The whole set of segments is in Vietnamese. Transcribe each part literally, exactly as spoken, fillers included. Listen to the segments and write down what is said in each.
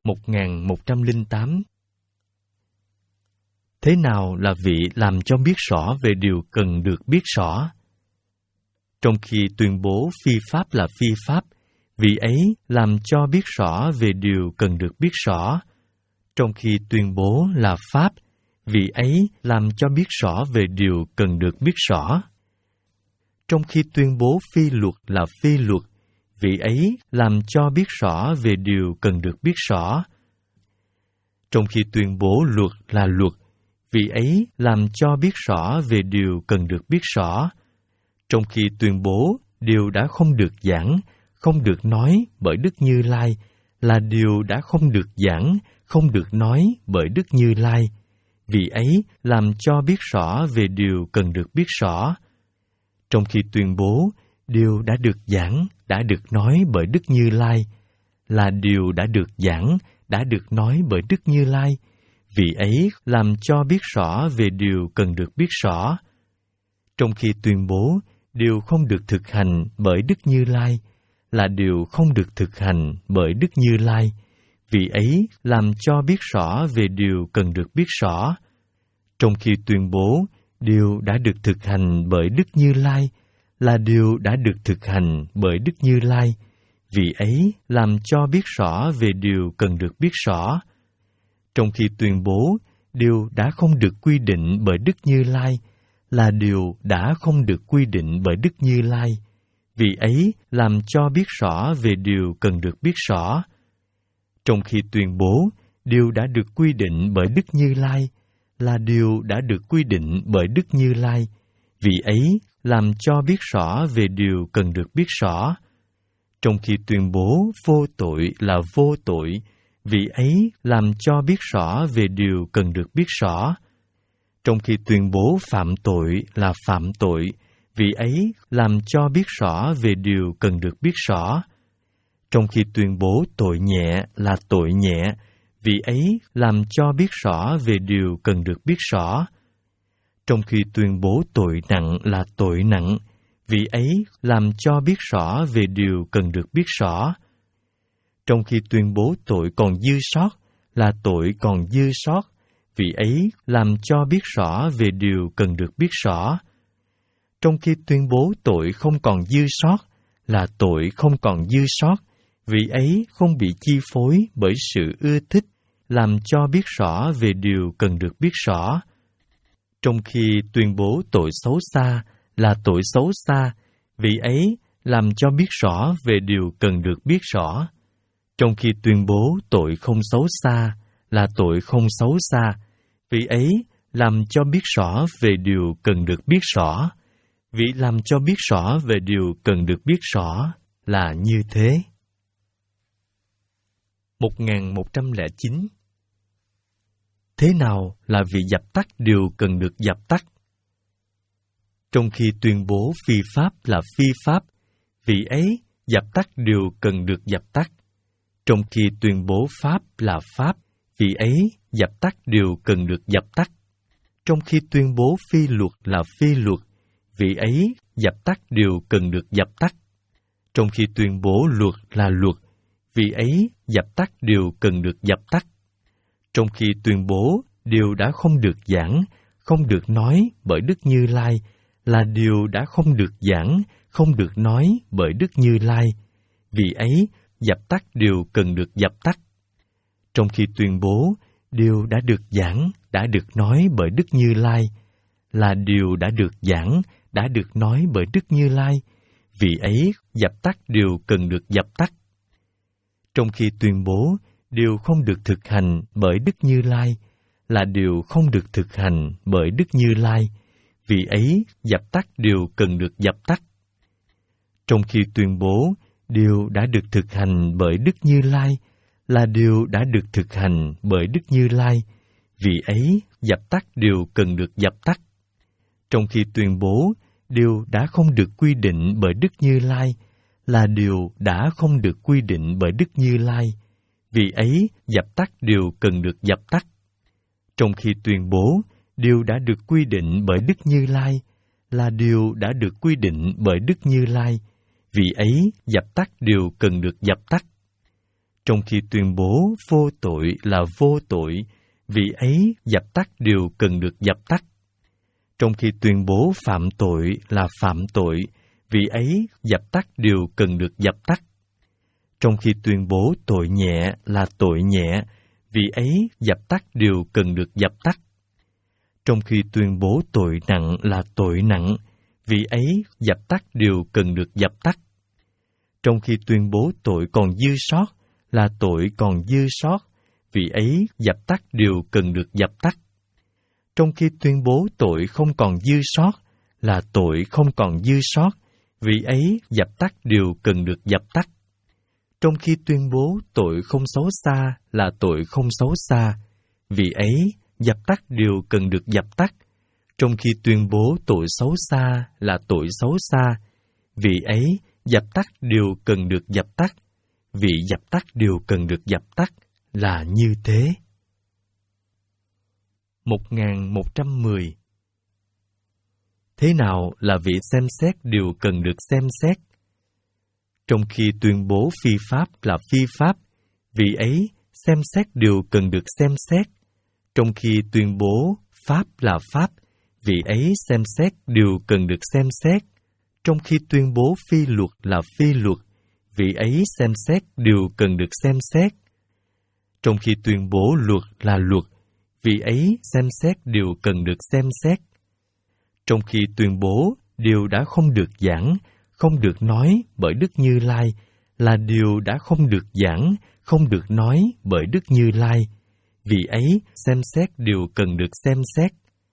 một nghìn một trăm lẻ tám. Thế nào là vị làm cho biết rõ về điều cần được biết rõ? Trong khi tuyên bố phi pháp là phi pháp, vị ấy làm cho biết rõ về điều cần được biết rõ. Trong khi tuyên bố là pháp, vị ấy làm cho biết rõ về điều cần được biết rõ. Trong khi tuyên bố phi luật là phi luật, vị ấy làm cho biết rõ về điều cần được biết rõ. Trong khi tuyên bố luật là luật, vị ấy làm cho biết rõ về điều cần được biết rõ. Trong khi tuyên bố điều đã không được giảng, không được nói bởi Đức Như Lai, là điều đã không được giảng, không được nói bởi Đức Như Lai, vị ấy làm cho biết rõ về điều cần được biết rõ. Trong khi tuyên bố điều đã được giảng, đã được nói bởi Đức Như Lai, là điều đã được giảng, đã được nói bởi Đức Như Lai, vị ấy làm cho biết rõ về điều cần được biết rõ. Trong khi tuyên bố điều không được thực hành bởi Đức Như Lai, là điều không được thực hành bởi Đức Như Lai, vị ấy làm cho biết rõ về điều cần được biết rõ. Trong khi tuyên bố điều đã được thực hành bởi Đức Như Lai, là điều đã được thực hành bởi Đức Như Lai, vị ấy làm cho biết rõ về điều cần được biết rõ. Trong khi tuyên bố điều đã không được quy định bởi Đức Như Lai, là điều đã không được quy định bởi Đức Như Lai, vị ấy làm cho biết rõ về điều cần được biết rõ. Trong khi tuyên bố điều đã được quy định bởi Đức Như Lai, là điều đã được quy định bởi Đức Như Lai, vị ấy làm cho biết rõ về điều cần được biết rõ. Trong khi tuyên bố vô tội là vô tội, vị ấy làm cho biết rõ về điều cần được biết rõ. Trong khi tuyên bố phạm tội là phạm tội, vị ấy làm cho biết rõ về điều cần được biết rõ. Trong khi tuyên bố tội nhẹ là tội nhẹ, vị ấy làm cho biết rõ về điều cần được biết rõ. Trong khi tuyên bố tội nặng là tội nặng, vị ấy làm cho biết rõ về điều cần được biết rõ. Trong khi tuyên bố tội còn dư sót là tội còn dư sót, vị ấy làm cho biết rõ về điều cần được biết rõ. Trong khi tuyên bố tội không còn dư sót là tội không còn dư sót, vị ấy không bị chi phối bởi sự ưa thích, làm cho biết rõ về điều cần được biết rõ. Trong khi tuyên bố tội xấu xa là tội xấu xa, vị ấy làm cho biết rõ về điều cần được biết rõ. Trong khi tuyên bố tội không xấu xa là tội không xấu xa, vị ấy làm cho biết rõ về điều cần được biết rõ. Vị làm cho biết rõ về điều cần được biết rõ là như thế. một nghìn một trăm lẻ chín. Thế nào là vị dập tắt điều cần được dập tắt? Trong khi tuyên bố phi pháp là phi pháp, vị ấy dập tắt điều cần được dập tắt. Trong khi tuyên bố pháp là pháp, vị ấy dập tắt điều cần được dập tắt. Trong khi tuyên bố phi luật là phi luật, vị ấy dập tắt điều cần được dập tắt. Trong khi tuyên bố luật là luật, vị ấy dập tắt điều cần được dập tắt. Trong khi tuyên bố điều đã không được giảng, không được nói bởi Đức Như Lai, là điều đã không được giảng, không được nói bởi Đức Như Lai, vị ấy dập tắt điều cần được dập tắt. Trong khi tuyên bố điều đã được giảng, đã được nói bởi Đức Như Lai, là điều đã được giảng, đã được nói bởi Đức Như Lai, vị ấy dập tắt điều cần được dập tắt. Trong khi tuyên bố điều không được thực hành bởi Đức Như Lai, là điều không được thực hành bởi Đức Như Lai, vị ấy dập tắt điều cần được dập tắt. Trong khi tuyên bố điều đã được thực hành bởi Đức Như Lai, là điều đã được thực hành bởi Đức Như Lai, vị ấy dập tắt điều cần được dập tắt. Trong khi tuyên bố điều đã không được quy định bởi Đức Như Lai, là điều đã không được quy định bởi Đức Như Lai, vị ấy dập tắt điều cần được dập tắt. Trong khi tuyên bố điều đã được quy định bởi Đức Như Lai, là điều đã được quy định bởi Đức Như Lai, vị ấy dập tắt điều cần được dập tắt. Trong khi tuyên bố vô tội là vô tội, vì ấy dập tắt điều cần được dập tắt. Trong khi tuyên bố phạm tội là phạm tội, vì ấy dập tắt điều cần được dập tắt. Trong khi tuyên bố tội nhẹ là tội nhẹ, vì ấy dập tắt điều cần được dập tắt. Trong khi tuyên bố tội nặng là tội nặng, vì ấy dập tắt điều cần được dập tắt. Trong khi tuyên bố tội còn dư sót là tội còn dư sót, vì ấy dập tắt điều cần được dập tắt. Trong khi tuyên bố tội không còn dư sót là tội không còn dư sót, vì ấy dập tắt điều cần được dập tắt. Trong khi tuyên bố tội không xấu xa là tội không xấu xa, vì ấy dập tắt điều cần được dập tắt. Trong khi tuyên bố tội xấu xa là tội xấu xa, vì ấy dập tắt điều cần được dập tắt. Vì dập tắt điều cần được dập tắt là như thế. một nghìn một trăm mười. Thế nào là vị xem xét điều cần được xem xét? Trong khi tuyên bố phi pháp là phi pháp, vì ấy xem xét điều cần được xem xét. Trong khi tuyên bố pháp là pháp, vì ấy xem xét điều cần được xem xét. Trong khi tuyên bố phi luật là phi luật, vì ấy xem xét điều cần được xem xét. Trong khi tuyên bố luật là luật, vì ấy xem xét điều cần được xem xét. Trong khi tuyên bố điều đã không được giảng, không được nói bởi Đức Như Lai, là điều đã không được giảng, không được nói bởi Đức Như Lai, vì ấy xem xét điều cần được xem xét.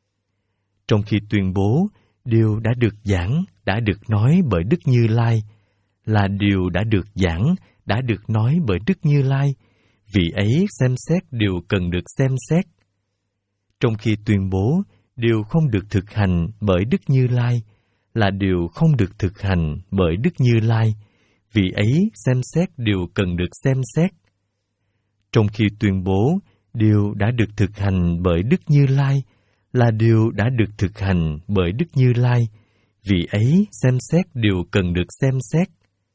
Trong khi tuyên bố điều đã được giảng, đã được nói bởi Đức Như Lai, là điều đã được giảng, đã được nói bởi Đức Như Lai, vì ấy xem xét điều cần được xem xét. Trong khi tuyên bố điều không được thực hành bởi Đức Như Lai, là điều không được thực hành bởi Đức Như Lai, vì ấy xem xét điều cần được xem xét. Trong khi tuyên bố điều đã được thực hành bởi Đức Như Lai, là điều đã được thực hành bởi Đức Như Lai, vì ấy xem xét điều cần được xem xét.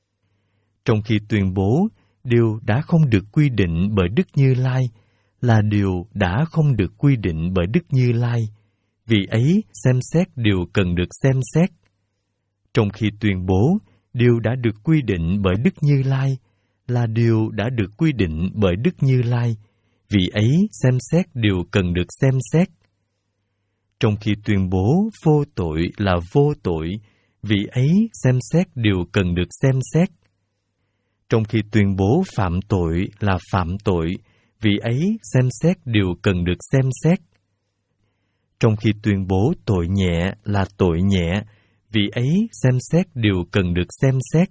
Trong khi tuyên bố điều đã không được quy định bởi Đức Như Lai, là điều đã không được quy định bởi Đức Như Lai, vì ấy xem xét điều cần được xem xét. Trong khi tuyên bố điều đã được quy định bởi Đức Như Lai, là điều đã được quy định bởi Đức Như Lai, vì ấy xem xét điều cần được xem xét. Trong khi tuyên bố vô tội là vô tội, vì ấy xem xét điều cần được xem xét. Trong khi tuyên bố phạm tội là phạm tội, vì ấy xem xét điều cần được xem xét. Trong khi tuyên bố tội nhẹ là tội nhẹ, vì ấy xem xét điều cần được xem xét.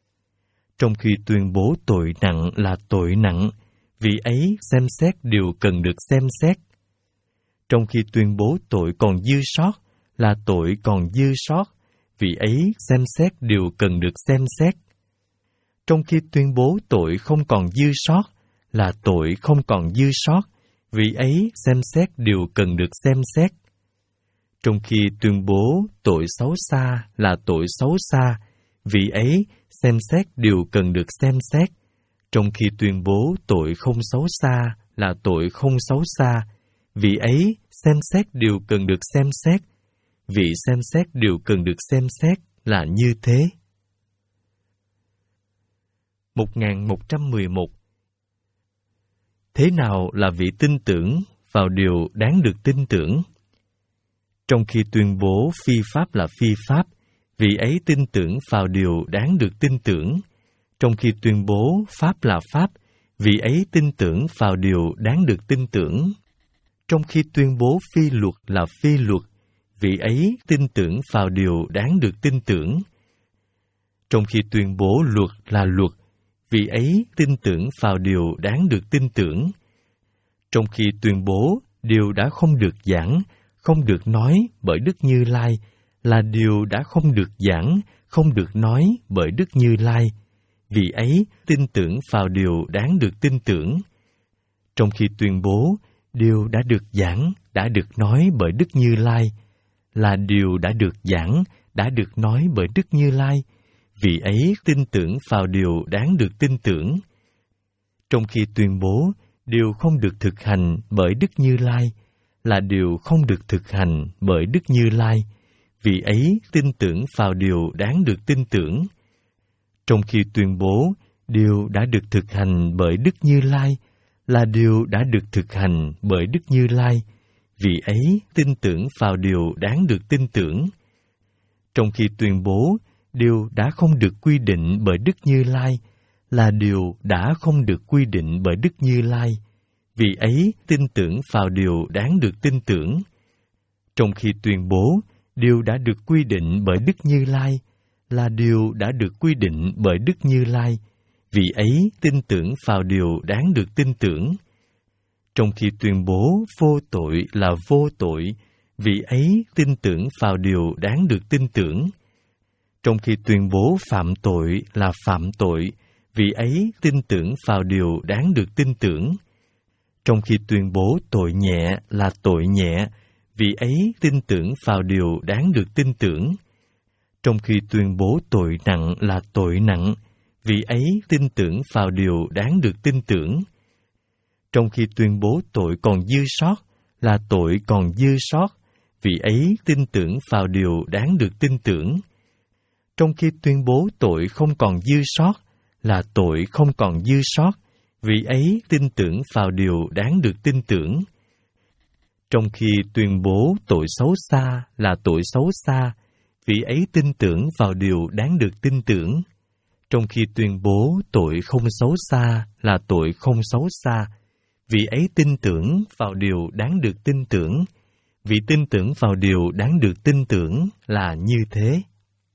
Trong khi tuyên bố tội nặng là tội nặng, vì ấy xem xét điều cần được xem xét. Trong khi tuyên bố tội còn dư sót là tội còn dư sót, vì ấy xem xét điều cần được xem xét. Trong khi tuyên bố tội không còn dư sót là tội không còn dư sót, vì ấy xem xét điều cần được xem xét. Trong khi tuyên bố tội xấu xa là tội xấu xa, vì ấy xem xét điều cần được xem xét. Trong khi tuyên bố tội không xấu xa là tội không xấu xa, vì ấy xem xét điều cần được xem xét. Vì xem xét điều cần được xem xét là như thế. một nghìn một trăm mười một. Thế nào là vị tin tưởng vào điều đáng được tin tưởng? Trong khi tuyên bố phi pháp là phi pháp, vị ấy tin tưởng vào điều đáng được tin tưởng. Trong khi tuyên bố pháp là pháp, vị ấy tin tưởng vào điều đáng được tin tưởng. Trong khi tuyên bố phi luật là phi luật, vị ấy tin tưởng vào điều đáng được tin tưởng. Trong khi tuyên bố luật là luật, vị ấy tin tưởng vào điều đáng được tin tưởng. Trong khi tuyên bố điều đã không được giảng, không được nói bởi Đức Như Lai, là điều đã không được giảng, không được nói bởi Đức Như Lai, vì ấy tin tưởng vào điều đáng được tin tưởng. Trong khi tuyên bố điều đã được giảng, đã được nói bởi Đức Như Lai, là điều đã được giảng, đã được nói bởi Đức Như Lai, vì ấy tin tưởng vào điều đáng được tin tưởng. trong khi tuyên bố điều không được thực hành bởi Đức Như Lai là điều không được thực hành bởi Đức Như Lai, vì ấy tin tưởng vào điều đáng được tin tưởng. Trong khi tuyên bố điều đã được thực hành bởi Đức Như Lai là điều đã được thực hành bởi Đức Như Lai, vì ấy tin tưởng vào điều đáng được tin tưởng. Trong khi tuyên bố điều đã không được quy định bởi Đức Như Lai là điều đã không được quy định bởi Đức Như Lai, vì ấy tin tưởng vào điều đáng được tin tưởng. Trong khi tuyên bố điều đã được quy định bởi Đức Như Lai là điều đã được quy định bởi Đức Như Lai, vì ấy tin tưởng vào điều đáng được tin tưởng. Trong khi tuyên bố vô tội là vô tội, vì ấy tin tưởng vào điều đáng được tin tưởng. Trong khi tuyên bố phạm tội là phạm tội, vì ấy tin tưởng vào điều đáng được tin tưởng. Trong khi tuyên bố tội nhẹ là tội nhẹ, vì ấy tin tưởng vào điều đáng được tin tưởng. Trong khi tuyên bố tội nặng là tội nặng, vì ấy tin tưởng vào điều đáng được tin tưởng. Trong khi tuyên bố tội còn dư sót là tội còn dư sót, vì ấy tin tưởng vào điều đáng được tin tưởng. Trong khi tuyên bố tội không còn dư sót là tội không còn dư sót, vì ấy tin tưởng vào điều đáng được tin tưởng. Trong khi tuyên bố tội xấu xa là tội xấu xa, vì ấy tin tưởng vào điều đáng được tin tưởng. Trong khi tuyên bố tội không xấu xa là tội không xấu xa, vì ấy tin tưởng vào điều đáng được tin tưởng. Vì tin tưởng vào điều đáng được tin tưởng là như thế.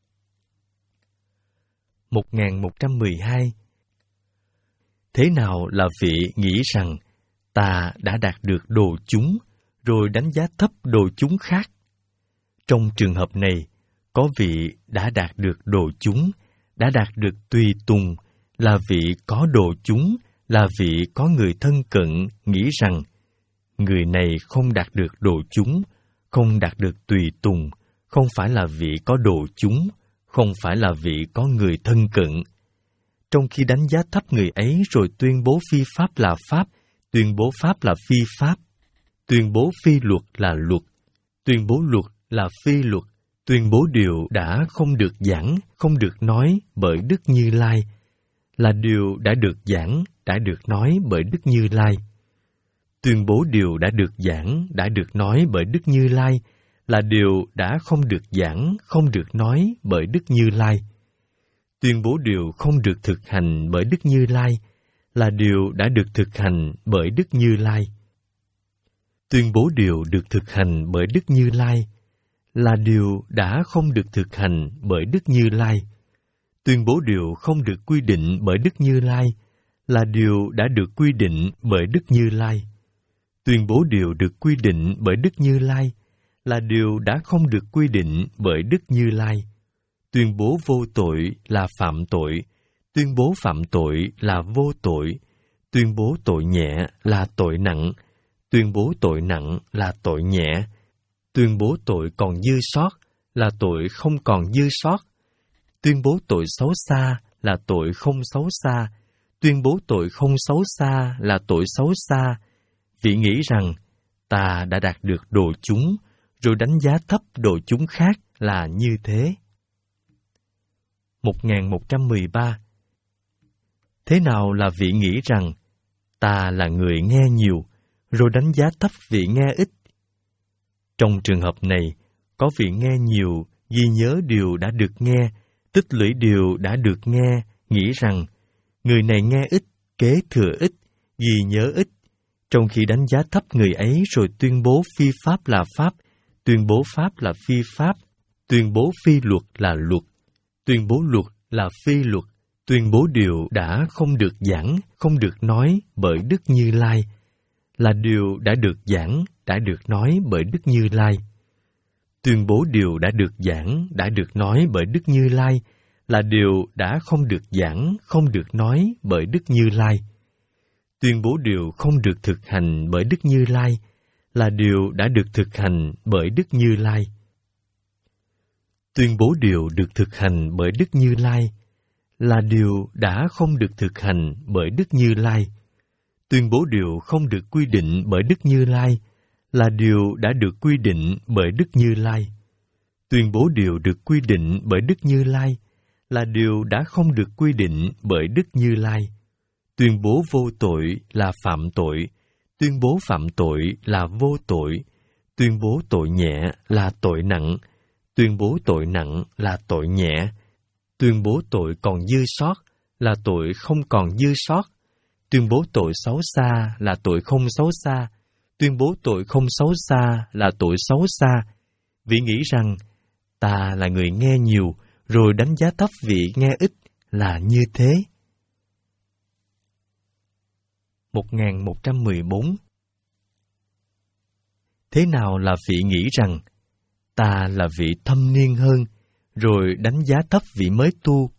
một nghìn một trăm mười hai. Thế nào là vị nghĩ rằng ta đã đạt được đồ chúng, rồi đánh giá thấp đồ chúng khác? Trong trường hợp này, có vị đã đạt được đồ chúng, đã đạt được tùy tùng, là vị có đồ chúng, là vị có người thân cận, nghĩ rằng người này không đạt được đồ chúng, không đạt được tùy tùng, không phải là vị có đồ chúng, không phải là vị có người thân cận. Trong khi đánh giá thấp người ấy rồi tuyên bố phi pháp là pháp, tuyên bố pháp là phi pháp, tuyên bố phi luật là luật, tuyên bố luật là phi luật, tuyên bố điều đã không được giảng, không được nói bởi Đức Như Lai, là điều đã được giảng, đã được nói bởi Đức Như Lai. Tuyên bố điều đã được giảng, đã được nói bởi Đức Như Lai, là điều đã không được giảng, không được nói bởi Đức Như Lai. Tuyên bố điều không được thực hành bởi Đức Như Lai, là điều đã được thực hành bởi Đức Như Lai. Tuyên bố điều được thực hành bởi Đức Như Lai, là điều đã không được thực hành bởi Đức Như Lai. Tuyên bố điều không được quy định bởi Đức Như Lai, là điều đã được quy định bởi Đức Như Lai. Tuyên bố điều được quy định bởi Đức Như Lai, là điều đã không được quy định bởi Đức Như Lai. Tuyên bố vô tội là phạm tội, tuyên bố phạm tội là vô tội, tuyên bố tội nhẹ là tội nặng, tuyên bố tội nặng là tội nhẹ, tuyên bố tội còn dư sót là tội không còn dư sót, tuyên bố tội xấu xa là tội không xấu xa, tuyên bố tội không xấu xa là tội xấu xa. Vị nghĩ rằng ta đã đạt được đồ chúng, rồi đánh giá thấp đồ chúng khác là như thế. một nghìn một trăm mười ba. Thế nào là vị nghĩ rằng ta là người nghe nhiều, rồi đánh giá thấp vị nghe ít? Trong trường hợp này, có vị nghe nhiều, ghi nhớ điều đã được nghe, tích lũy điều đã được nghe, nghĩ rằng người này nghe ít, kế thừa ít, ghi nhớ ít, trong khi đánh giá thấp người ấy rồi tuyên bố phi pháp là pháp, tuyên bố pháp là phi pháp, tuyên bố phi luật là luật, tuyên bố luật là phi luật, tuyên bố điều đã không được giảng, không được nói bởi Đức Như Lai, là điều đã được giảng, đã được nói bởi Đức Như Lai. Tuyên bố điều đã được giảng, đã được nói bởi Đức Như Lai, là điều đã không được giảng, không được nói bởi Đức Như Lai. Tuyên bố điều không được thực hành bởi Đức Như Lai, là điều đã được thực hành bởi Đức Như Lai. Tuyên bố điều được thực hành bởi Đức Như Lai, là điều đã không được thực hành bởi Đức Như Lai. Tuyên bố điều không được quy định bởi Đức Như Lai là điều đã được quy định bởi Đức Như Lai. Tuyên bố điều được quy định bởi Đức Như Lai là điều đã không được quy định bởi Đức Như Lai. Tuyên bố vô tội là phạm tội, tuyên bố phạm tội là vô tội, tuyên bố tội nhẹ là tội nặng, tuyên bố tội nặng là tội nhẹ, tuyên bố tội còn dư sót là tội không còn dư sót, tuyên bố tội xấu xa là tội không xấu xa, tuyên bố tội không xấu xa là tội xấu xa. Vì nghĩ rằng ta là người nghe nhiều, rồi đánh giá thấp vị nghe ít là như thế. một nghìn một trăm mười bốn. Thế nào là vị nghĩ rằng ta là vị thâm niên hơn, rồi đánh giá thấp vị mới tu?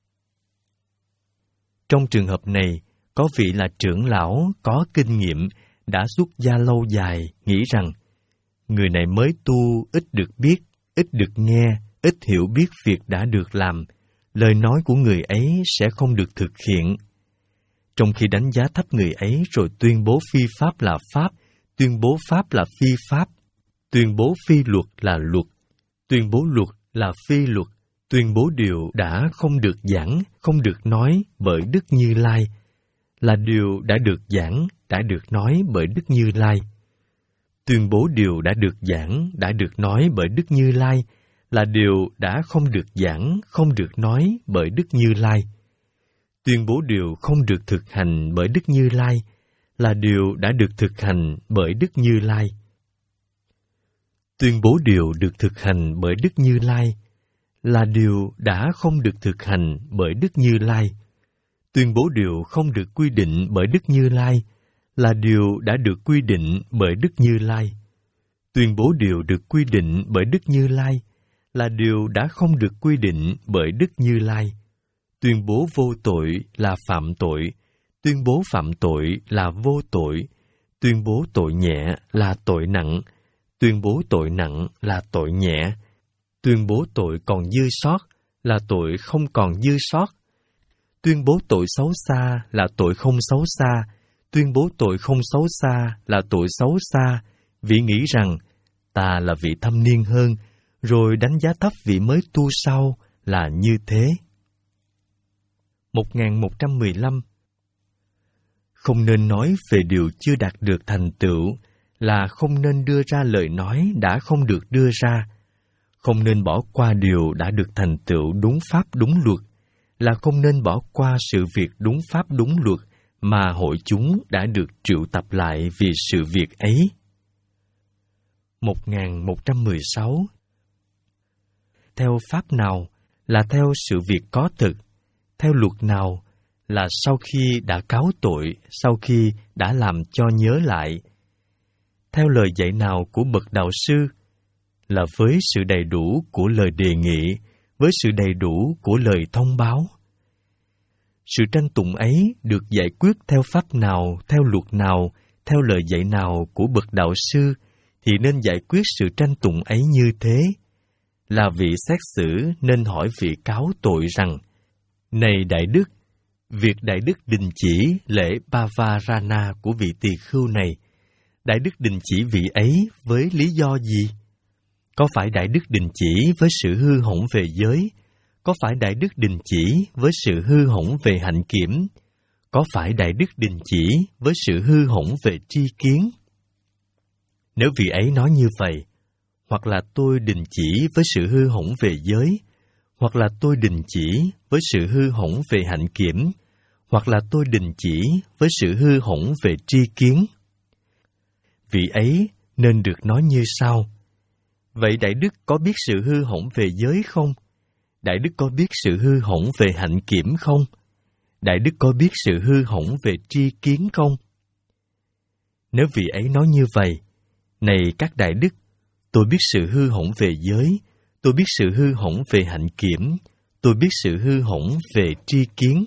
Trong trường hợp này, có vị là trưởng lão có kinh nghiệm, đã xuất gia lâu dài, nghĩ rằng người này mới tu ít được biết, ít được nghe, ít hiểu biết việc đã được làm, lời nói của người ấy sẽ không được thực hiện. Trong khi đánh giá thấp người ấy rồi tuyên bố phi pháp là pháp, tuyên bố pháp là phi pháp, tuyên bố phi luật là luật, tuyên bố luật là phi luật, tuyên bố điều đã không được giảng, không được nói bởi Đức Như Lai, là điều đã được giảng, đã được nói bởi Đức Như Lai. Tuyên bố điều đã được giảng, đã được nói bởi Đức Như Lai, là điều đã không được giảng, không được nói bởi Đức Như Lai. Tuyên bố điều không được thực hành bởi Đức Như Lai, là điều đã được thực hành bởi Đức Như Lai. Tuyên bố điều được thực hành bởi Đức Như Lai, là điều đã không được thực hành bởi Đức Như Lai. Tuyên bố điều không được quy định bởi Đức Như Lai, là điều đã được quy định bởi Đức Như Lai. Tuyên bố điều được quy định bởi Đức Như Lai, là điều đã không được quy định bởi Đức Như Lai. Tuyên bố vô tội là phạm tội, tuyên bố phạm tội là vô tội, tuyên bố tội nhẹ là tội nặng, tuyên bố tội nặng là tội nhẹ, tuyên bố tội còn dư sót là tội không còn dư sót, tuyên bố tội xấu xa là tội không xấu xa, tuyên bố tội không xấu xa là tội xấu xa, vì nghĩ rằng ta là vị thâm niên hơn, rồi đánh giá thấp vị mới tu sau là như thế. một nghìn một trăm mười lăm. Không nên nói về điều chưa đạt được thành tựu, là không nên đưa ra lời nói đã không được đưa ra. Không nên bỏ qua điều đã được thành tựu đúng pháp đúng luật, là không nên bỏ qua sự việc đúng pháp đúng luật mà hội chúng đã được triệu tập lại vì sự việc ấy. một nghìn một trăm mười sáu. Theo pháp nào là theo sự việc có thực, theo luật nào là sau khi đã cáo tội, sau khi đã làm cho nhớ lại. Theo lời dạy nào của bậc đạo sư là với sự đầy đủ của lời đề nghị, với sự đầy đủ của lời thông báo. Sự tranh tụng ấy được giải quyết theo pháp nào, theo luật nào, theo lời dạy nào của bậc đạo sư, thì nên giải quyết sự tranh tụng ấy như thế. Là vị xét xử nên hỏi vị cáo tội rằng: Này Đại Đức, việc Đại Đức đình chỉ lễ Bavarana của vị tỳ khưu này, Đại Đức đình chỉ vị ấy với lý do gì? Có phải Đại Đức đình chỉ với sự hư hỏng về giới? Có phải Đại Đức đình chỉ với sự hư hỏng về hạnh kiểm? Có phải Đại Đức đình chỉ với sự hư hỏng về tri kiến? Nếu vị ấy nói như vậy, hoặc là tôi đình chỉ với sự hư hỏng về giới, hoặc là tôi đình chỉ với sự hư hỏng về hạnh kiểm, hoặc là tôi đình chỉ với sự hư hỏng về tri kiến. Vị ấy nên được nói như sau: Vậy Đại Đức có biết sự hư hỏng về giới không? Đại Đức có biết sự hư hỏng về hạnh kiểm không? Đại Đức có biết sự hư hỏng về tri kiến không? Nếu vị ấy nói như vậy: Này các Đại Đức, tôi biết sự hư hỏng về giới, tôi biết sự hư hỏng về hạnh kiểm, tôi biết sự hư hỏng về tri kiến.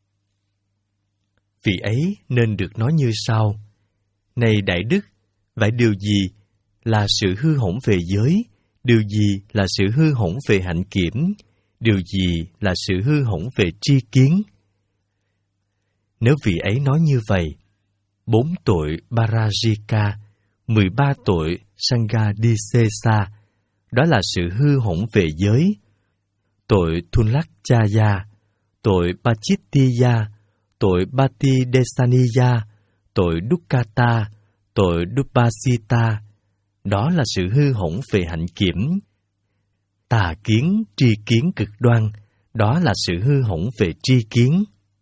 Vị ấy nên được nói như sau: Này Đại Đức, vậy điều gì là sự hư hỏng về giới? Điều gì là sự hư hỏng về hạnh kiểm? Điều gì là sự hư hỏng về tri kiến? Nếu vị ấy nói như vậy, bốn tội Parajika, mười ba tội Sanghadisesa, đó là sự hư hỏng về giới, tội Thunlakchaya, tội Pachittiya, tội Patidesaniya, tội Dukkata, tội Dupasita, đó là sự hư hỏng về hạnh kiểm. Tà kiến, tri kiến cực đoan, đó là sự hư hỏng về tri kiến.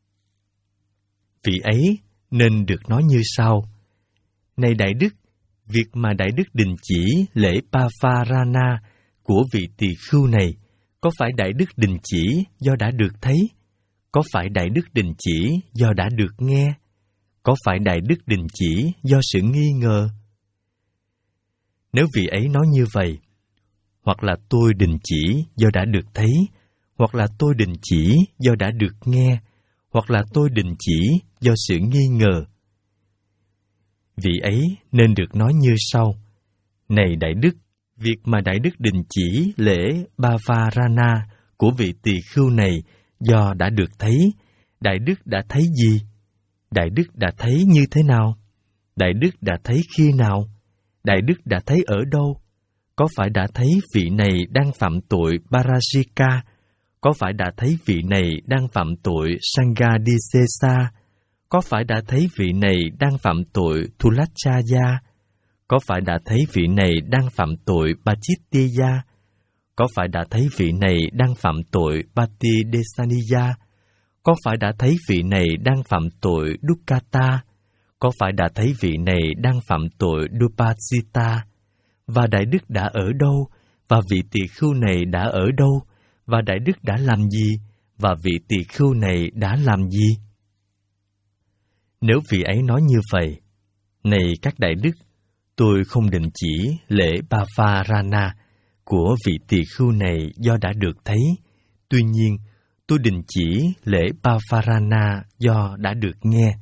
Vị ấy nên được nói như sau: Này Đại Đức, việc mà Đại Đức đình chỉ lễ Pavarana của vị tỳ khưu này, có phải Đại Đức đình chỉ do đã được thấy? Có phải Đại Đức đình chỉ do đã được nghe? Có phải Đại Đức đình chỉ do sự nghi ngờ? Nếu vị ấy nói như vậy, hoặc là tôi đình chỉ do đã được thấy, hoặc là tôi đình chỉ do đã được nghe, hoặc là tôi đình chỉ do sự nghi ngờ, vị ấy nên được nói như sau: Này Đại Đức, việc mà Đại Đức đình chỉ lễ Pavarana của vị tỳ khưu này do đã được thấy, Đại Đức đã thấy gì? Đại Đức đã thấy như thế nào? Đại Đức đã thấy khi nào? Đại Đức đã thấy ở đâu? Có phải đã thấy vị này đang phạm tội Parajika? Có phải đã thấy vị này đang phạm tội Sanghadisesa? Có phải đã thấy vị này đang phạm tội Thulachaya? Có phải đã thấy vị này đang phạm tội Pachittiya? Có phải đã thấy vị này đang phạm tội Patidesaniya? Có phải đã thấy vị này đang phạm tội Dukkata? Có phải đã thấy vị này đang phạm tội Dupasita? Và Đại Đức đã ở đâu? Và vị tỳ khưu này đã ở đâu? Và Đại Đức đã làm gì? Và vị tỳ khưu này đã làm gì? Nếu vị ấy nói như vậy: Này các Đại Đức, tôi không định chỉ lễ Pavarana của vị tỳ khưu này do đã được thấy, tuy nhiên tôi định chỉ lễ Pavarana do đã được nghe.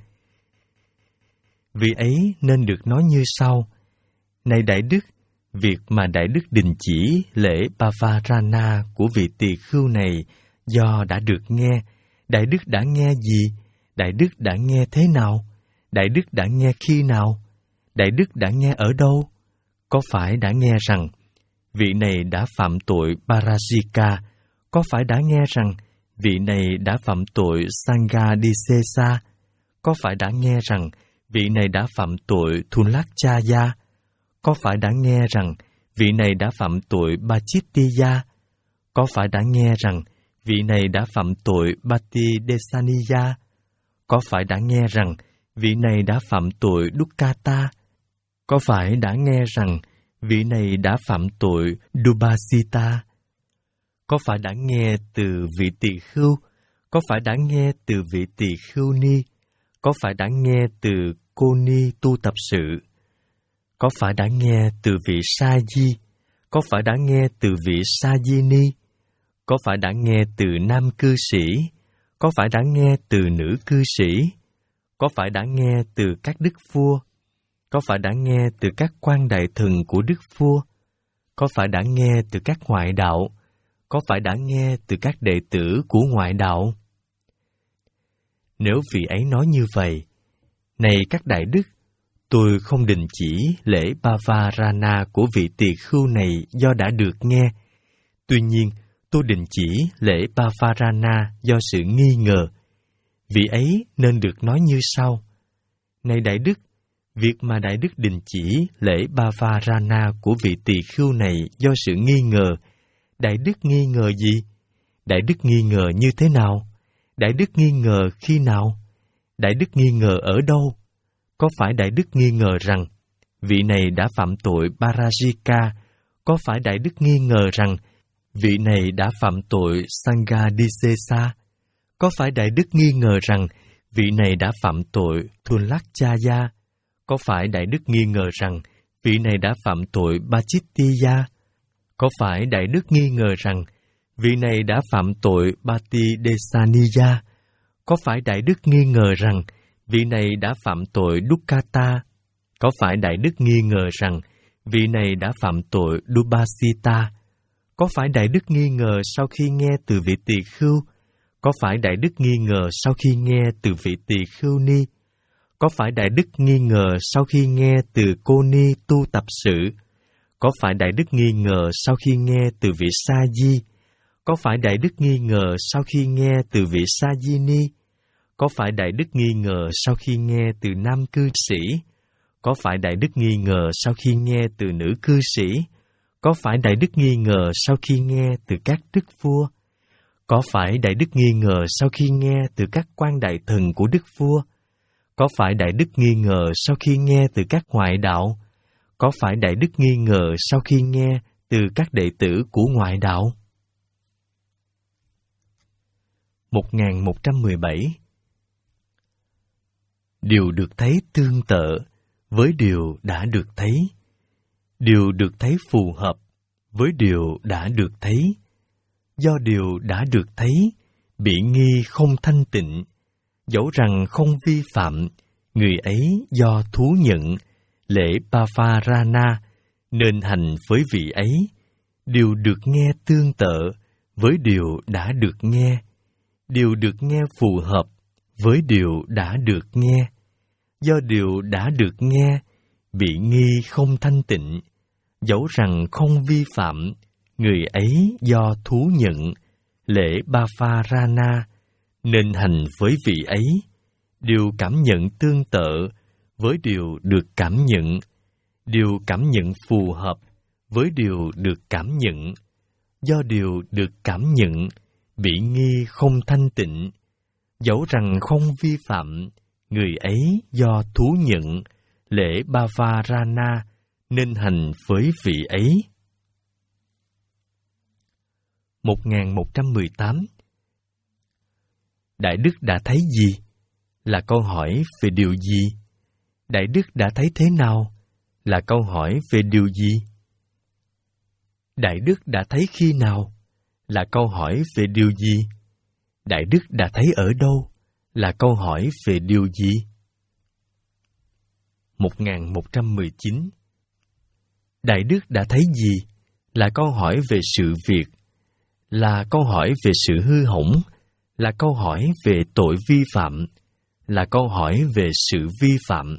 Vị ấy nên được nói như sau: Này Đại Đức, việc mà Đại Đức đình chỉ lễ Pavarana của vị tỳ khưu này do đã được nghe, Đại Đức đã nghe gì? Đại Đức đã nghe thế nào? Đại Đức đã nghe khi nào? Đại Đức đã nghe ở đâu? Có phải đã nghe rằng vị này đã phạm tội Parajika? Có phải đã nghe rằng vị này đã phạm tội Sanghadisesa? Có phải đã nghe rằng vị này đã phạm tội Thulachaya? Có phải đã nghe rằng vị này đã phạm tội Pachittiya? Có phải đã nghe rằng vị này đã phạm tội Patidesaniya? Có phải đã nghe rằng vị này đã phạm tội Dukkata? Có phải đã nghe rằng vị này đã phạm tội Dupasita? Có phải đã nghe từ vị tỳ khưu? Có phải đã nghe từ vị tỳ khưu ni? Có phải đã nghe từ cô ni tu tập sự? Có phải đã nghe từ vị sa di? Có phải đã nghe từ vị sa di ni? Có phải đã nghe từ nam cư sĩ? Có phải đã nghe từ nữ cư sĩ? Có phải đã nghe từ các đức vua? Có phải đã nghe từ các quan đại thần của đức vua? Có phải đã nghe từ các ngoại đạo? Có phải đã nghe từ các đệ tử của ngoại đạo? Nếu vị ấy nói như vậy: Này các Đại Đức, tôi không định chỉ lễ Pavarana của vị tỳ khưu này do đã được nghe, tuy nhiên tôi định chỉ lễ Pavarana do sự nghi ngờ. Vị ấy nên được nói như sau: Này Đại Đức, việc mà Đại Đức định chỉ lễ Pavarana của vị tỳ khưu này do sự nghi ngờ, Đại Đức nghi ngờ gì? Đại Đức nghi ngờ như thế nào? Đại Đức nghi ngờ khi nào? Đại Đức nghi ngờ ở đâu? Có phải Đại Đức nghi ngờ rằng vị này đã phạm tội Parajika? Có phải Đại Đức nghi ngờ rằng vị này đã phạm tội Sanghadisesa? Có phải Đại Đức nghi ngờ rằng vị này đã phạm tội Thulachaya? Có phải Đại Đức nghi ngờ rằng vị này đã phạm tội Pachittiya? Có phải Đại Đức nghi ngờ rằng vị này đã phạm tội Patidesaniya? Có phải Đại Đức nghi ngờ rằng vị này đã phạm tội Dukkata? Có phải Đại Đức nghi ngờ rằng vị này đã phạm tội Dupasita? Có phải Đại Đức nghi ngờ sau khi nghe từ vị tỳ khưu? Có phải Đại Đức nghi ngờ sau khi nghe từ vị tỳ khưu ni? Có phải Đại Đức nghi ngờ sau khi nghe từ Cô Ni tu tập sự? Có phải Đại Đức nghi ngờ sau khi nghe từ vị Sa Di? Có phải Đại Đức nghi ngờ sau khi nghe từ vị Sa Di Ni? Có phải Đại Đức nghi ngờ sau khi nghe từ nam cư sĩ? Có phải Đại Đức nghi ngờ sau khi nghe từ nữ cư sĩ? Có phải Đại Đức nghi ngờ sau khi nghe từ các đức vua? Có phải Đại Đức nghi ngờ sau khi nghe từ các quan đại thần của đức vua? Có phải Đại Đức nghi ngờ sau khi nghe từ các ngoại đạo? Có phải Đại Đức nghi ngờ sau khi nghe từ các đệ tử của ngoại đạo? một nghìn một trăm mười bảy. Điều được thấy tương tự với điều đã được thấy. Điều được thấy phù hợp với điều đã được thấy. Do điều đã được thấy bị nghi không thanh tịnh, dẫu rằng không vi phạm, người ấy do thú nhận lễ Pavarana nên hành với vị ấy. Điều được nghe tương tự với điều đã được nghe. Điều được nghe phù hợp với điều đã được nghe. Do điều đã được nghe bị nghi không thanh tịnh, dẫu rằng không vi phạm, người ấy do thú nhận lễ Pavarana nên hành với vị ấy. Điều cảm nhận tương tự với điều được cảm nhận. Điều cảm nhận phù hợp với điều được cảm nhận. Do điều được cảm nhận bị nghi không thanh tịnh, dẫu rằng không vi phạm, người ấy do thú nhận lễ Pavarana nên hành với vị ấy. một nghìn một trăm mười tám. Đại Đức đã thấy gì? Là câu hỏi về điều gì? Đại Đức đã thấy thế nào? Là câu hỏi về điều gì? Đại Đức đã thấy khi nào? Là câu hỏi về điều gì? Đại Đức đã thấy ở đâu? Là câu hỏi về điều gì? một nghìn một trăm mười chín. Đại Đức đã thấy gì? Là câu hỏi về sự việc. Là câu hỏi về sự hư hỏng. Là câu hỏi về tội vi phạm. Là câu hỏi về sự vi phạm.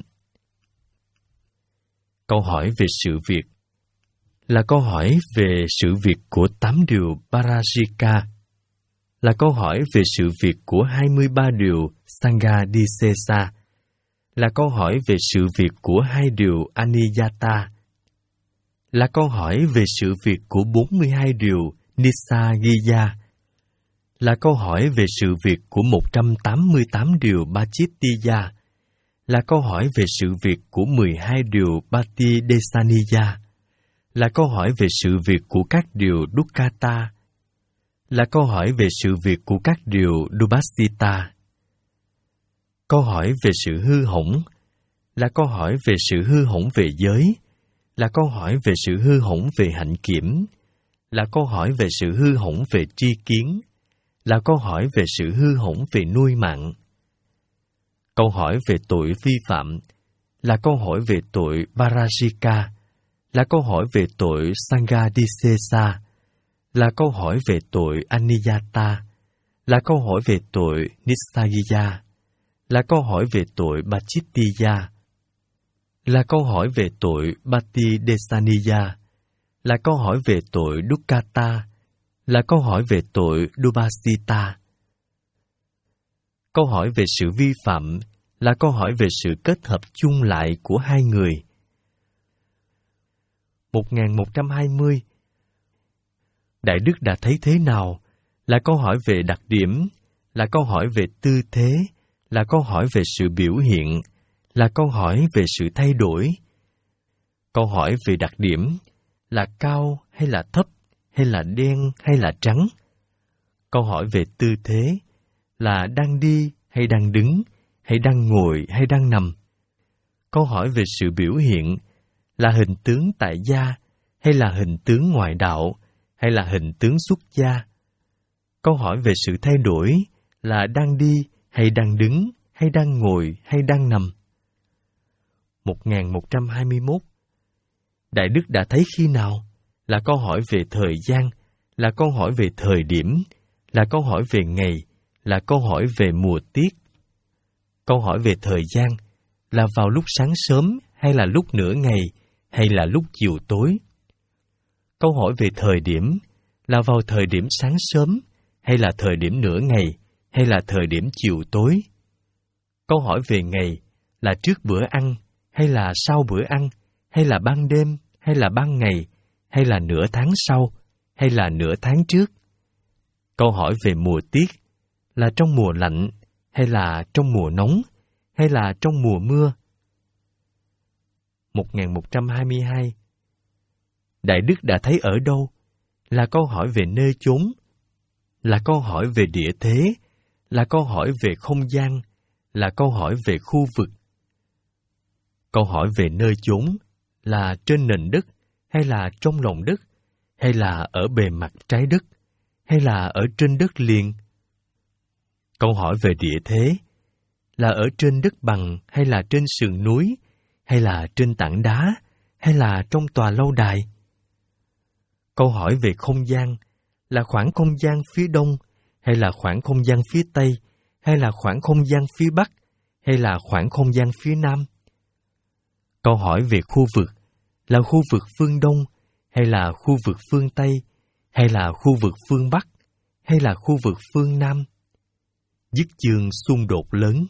Câu hỏi về sự việc là câu hỏi về sự việc của tám điều Parajika. Là câu hỏi về sự việc của hai mươi ba điều Sanghadisesa. Là câu hỏi về sự việc của hai điều Aniyata. Là câu hỏi về sự việc của bốn mươi hai điều Nisagiya. Là câu hỏi về sự việc của một trăm tám mươi tám điều Bachittiya. Là câu hỏi về sự việc của mười hai điều Patidesaniya. Là câu hỏi về sự việc của các điều Dukkata. Là câu hỏi về sự việc của các điều Dubhasita. Câu hỏi về sự hư hỏng là câu hỏi về sự hư hỏng về giới, là câu hỏi về sự hư hỏng về hạnh kiểm, là câu hỏi về sự hư hỏng về tri kiến, là câu hỏi về sự hư hỏng về nuôi mạng. Câu hỏi về tội vi phạm là câu hỏi về tội Parajika, là câu hỏi về tội Sanghadisesa, là câu hỏi về tội Aniyata, là câu hỏi về tội Nisagiya, là câu hỏi về tội Bachittiya, là câu hỏi về tội Patidesaniya, là câu hỏi về tội Dukkata, là câu hỏi về tội Dubhasita. Câu hỏi về sự vi phạm là câu hỏi về sự kết hợp chung lại của hai người. một nghìn một trăm hai mươi. Đại Đức đã thấy thế nào là câu hỏi về đặc điểm, là câu hỏi về tư thế, là câu hỏi về sự biểu hiện, là câu hỏi về sự thay đổi. Câu hỏi về đặc điểm là cao hay là thấp, hay là đen hay là trắng. Câu hỏi về tư thế là đang đi hay đang đứng, hay đang ngồi hay đang nằm. Câu hỏi về sự biểu hiện là hình tướng tại gia, hay là hình tướng ngoại đạo, hay là hình tướng xuất gia. Câu hỏi về sự thay đổi là đang đi hay đang đứng, hay đang ngồi hay đang nằm. một nghìn một trăm hai mươi mốt. Đại Đức đã thấy khi nào là câu hỏi về thời gian, là câu hỏi về thời điểm, là câu hỏi về ngày, là câu hỏi về mùa tiết. Câu hỏi về thời gian là vào lúc sáng sớm hay là lúc nửa ngày hay là lúc chiều tối? Câu hỏi về thời điểm là vào thời điểm sáng sớm hay là thời điểm nửa ngày hay là thời điểm chiều tối? Câu hỏi về ngày là trước bữa ăn hay là sau bữa ăn hay là ban đêm hay là ban ngày hay là nửa tháng sau hay là nửa tháng trước? Câu hỏi về mùa tiết là trong mùa lạnh hay là trong mùa nóng hay là trong mùa mưa? một nghìn một trăm hai mươi hai. Đại Đức đã thấy ở đâu là câu hỏi về nơi chốn, là câu hỏi về địa thế, là câu hỏi về không gian, là câu hỏi về khu vực. Câu hỏi về nơi chốn là trên nền đất hay là trong lòng đất, hay là ở bề mặt trái đất, hay là ở trên đất liền? Câu hỏi về địa thế là ở trên đất bằng hay là trên sườn núi, hay là trên tảng đá, hay là trong tòa lâu đài? Câu hỏi về không gian là khoảng không gian phía đông, hay là khoảng không gian phía tây, hay là khoảng không gian phía bắc, hay là khoảng không gian phía nam? Câu hỏi về khu vực là khu vực phương đông, hay là khu vực phương tây, hay là khu vực phương bắc, hay là khu vực phương nam? Dứt chương xung đột lớn.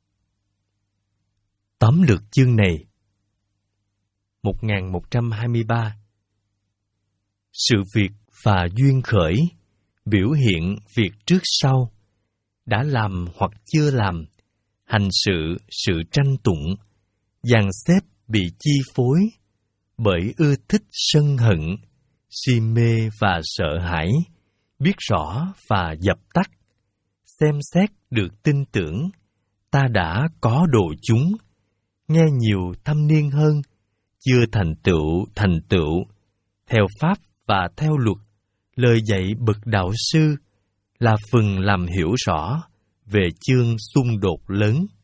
Tóm lược chương này. một nghìn một trăm hai mươi ba. Sự việc và duyên khởi, biểu hiện việc trước sau, đã làm hoặc chưa làm, hành sự sự tranh tụng, dàn xếp bị chi phối bởi ưa thích sân hận, si mê và sợ hãi, biết rõ và dập tắt, xem xét được tin tưởng, ta đã có độ chúng, nghe nhiều thâm niên hơn, chưa thành tựu thành tựu, theo pháp và theo luật, lời dạy bậc đạo sư là phần làm hiểu rõ về chương xung đột lớn.